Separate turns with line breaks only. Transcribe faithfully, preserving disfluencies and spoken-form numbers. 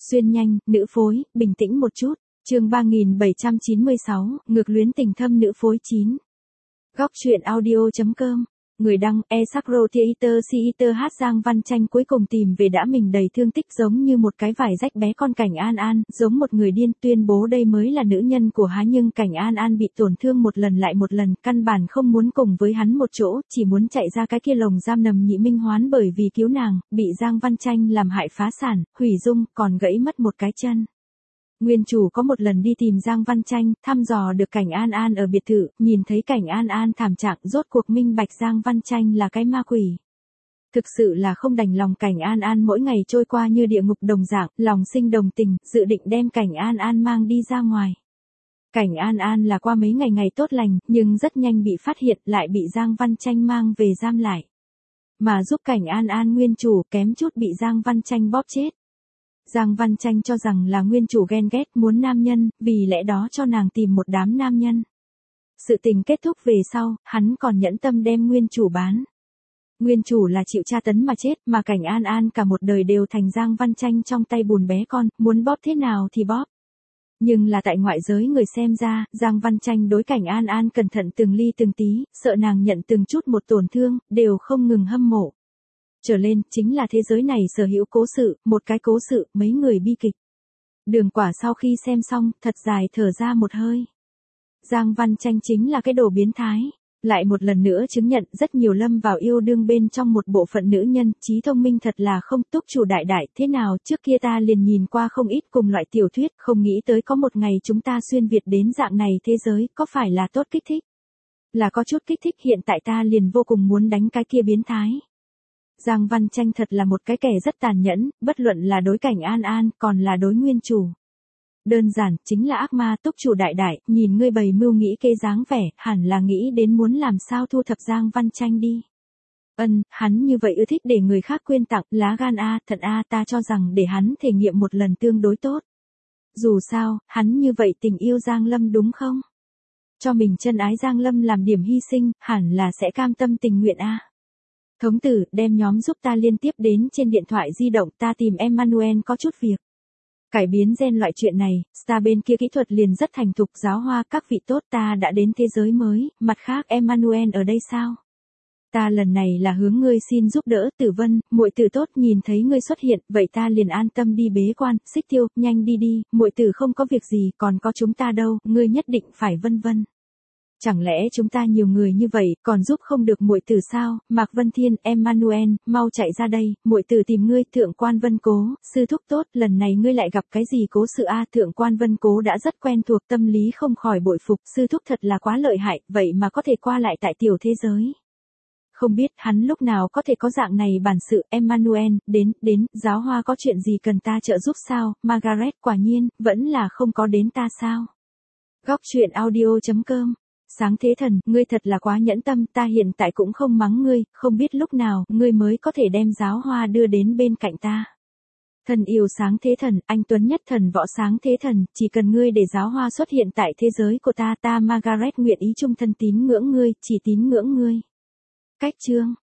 Xuyên nhanh, nữ phối, bình tĩnh một chút. Chương ba nghìn bảy trăm chín mươi sáu, ngược luyến tình thâm nữ phối chín. Góc truyện audio.com. Người đăng, E Sacro Theater Theater hát Giang Văn Chanh cuối cùng tìm về đã mình đầy thương tích giống như một cái vải rách bé con Cảnh An An, giống một người điên tuyên bố đây mới là nữ nhân của hắn, nhưng Cảnh An An bị tổn thương một lần lại một lần, căn bản không muốn cùng với hắn một chỗ, chỉ muốn chạy ra cái kia lồng giam nầm Nhị Minh Hoán, bởi vì cứu nàng, bị Giang Văn Chanh làm hại phá sản, hủy dung, còn gãy mất một cái chân. Nguyên chủ có một lần đi tìm Giang Văn Chanh, thăm dò được Cảnh An An ở biệt thự, nhìn thấy Cảnh An An thảm trạng, rốt cuộc minh bạch Giang Văn Chanh là cái ma quỷ. Thực sự là không đành lòng Cảnh An An mỗi ngày trôi qua như địa ngục đồng dạng, lòng sinh đồng tình, dự định đem Cảnh An An mang đi ra ngoài. Cảnh An An là qua mấy ngày ngày tốt lành, nhưng rất nhanh bị phát hiện, lại bị Giang Văn Chanh mang về giam lại. Mà giúp Cảnh An An nguyên chủ kém chút bị Giang Văn Chanh bóp chết. Giang Văn Chanh cho rằng là nguyên chủ ghen ghét muốn nam nhân, vì lẽ đó cho nàng tìm một đám nam nhân. Sự tình kết thúc về sau, hắn còn nhẫn tâm đem nguyên chủ bán. Nguyên chủ là chịu tra tấn mà chết, mà Cảnh An An cả một đời đều thành Giang Văn Chanh trong tay bùn bé con, muốn bóp thế nào thì bóp. Nhưng là tại ngoại giới người xem ra, Giang Văn Chanh đối Cảnh An An cẩn thận từng ly từng tí, sợ nàng nhận từng chút một tổn thương, đều không ngừng hâm mộ. Trở lên, chính là thế giới này sở hữu cố sự, một cái cố sự, mấy người bi kịch. Đường Quả sau khi xem xong, thật dài thở ra một hơi. Giang Văn Chanh chính là cái đồ biến thái. Lại một lần nữa chứng nhận rất nhiều lâm vào yêu đương bên trong một bộ phận nữ nhân, trí thông minh thật là không. Túc chủ đại đại, thế nào, trước kia ta liền nhìn qua không ít cùng loại tiểu thuyết, không nghĩ tới có một ngày chúng ta xuyên Việt đến dạng này thế giới, có phải là tốt kích thích? Là có chút kích thích, hiện tại ta liền vô cùng muốn đánh cái kia biến thái. Giang Văn Chanh thật là một cái kẻ rất tàn nhẫn, bất luận là đối Cảnh An An, còn là đối nguyên chủ. Đơn giản, chính là ác ma. Túc chủ đại đại, nhìn ngươi bày mưu nghĩ kế dáng vẻ, hẳn là nghĩ đến muốn làm sao thu thập Giang Văn Chanh đi. Ân, hắn như vậy ưa thích để người khác quyên tặng, lá gan a, thật a, ta cho rằng để hắn thể nghiệm một lần tương đối tốt. Dù sao, hắn như vậy tình yêu Giang Lâm đúng không? Cho mình chân ái Giang Lâm làm điểm hy sinh, hẳn là sẽ cam tâm tình nguyện a. Thống tử, đem nhóm giúp ta liên tiếp đến trên điện thoại di động, ta tìm Emmanuel có chút việc. Cải biến gen loại chuyện này, Star bên kia kỹ thuật liền rất thành thục. Giáo hoa các vị tốt, ta đã đến thế giới mới, mặt khác Emmanuel ở đây sao? Ta lần này là hướng ngươi xin giúp đỡ. Tử Vân, muội tử tốt, nhìn thấy ngươi xuất hiện, vậy ta liền an tâm đi bế quan. Xích Tiêu, nhanh đi đi, muội tử không có việc gì, còn có chúng ta đâu, ngươi nhất định phải vân vân. Chẳng lẽ chúng ta nhiều người như vậy, còn giúp không được muội tử sao? Mạc Vân Thiên, Emmanuel, mau chạy ra đây, muội tử tìm ngươi. Thượng quan Vân Cố, sư thúc tốt, lần này ngươi lại gặp cái gì cố sự a? Thượng quan Vân Cố đã rất quen thuộc, tâm lý không khỏi bội phục, sư thúc thật là quá lợi hại, vậy mà có thể qua lại tại tiểu thế giới. Không biết hắn lúc nào có thể có dạng này bản sự. Emmanuel, đến, đến, giáo hoa có chuyện gì cần ta trợ giúp sao? Margaret, quả nhiên, vẫn là không có đến ta sao? Góc truyện audio.com. Sáng thế thần, ngươi thật là quá nhẫn tâm, ta hiện tại cũng không mắng ngươi, không biết lúc nào, ngươi mới có thể đem giáo hoa đưa đến bên cạnh ta. Thần yêu sáng thế thần, anh tuấn nhất thần võ sáng thế thần, chỉ cần ngươi để giáo hoa xuất hiện tại thế giới của ta, ta Margaret nguyện ý trung thân tín ngưỡng ngươi, chỉ tín ngưỡng ngươi. Cách chương.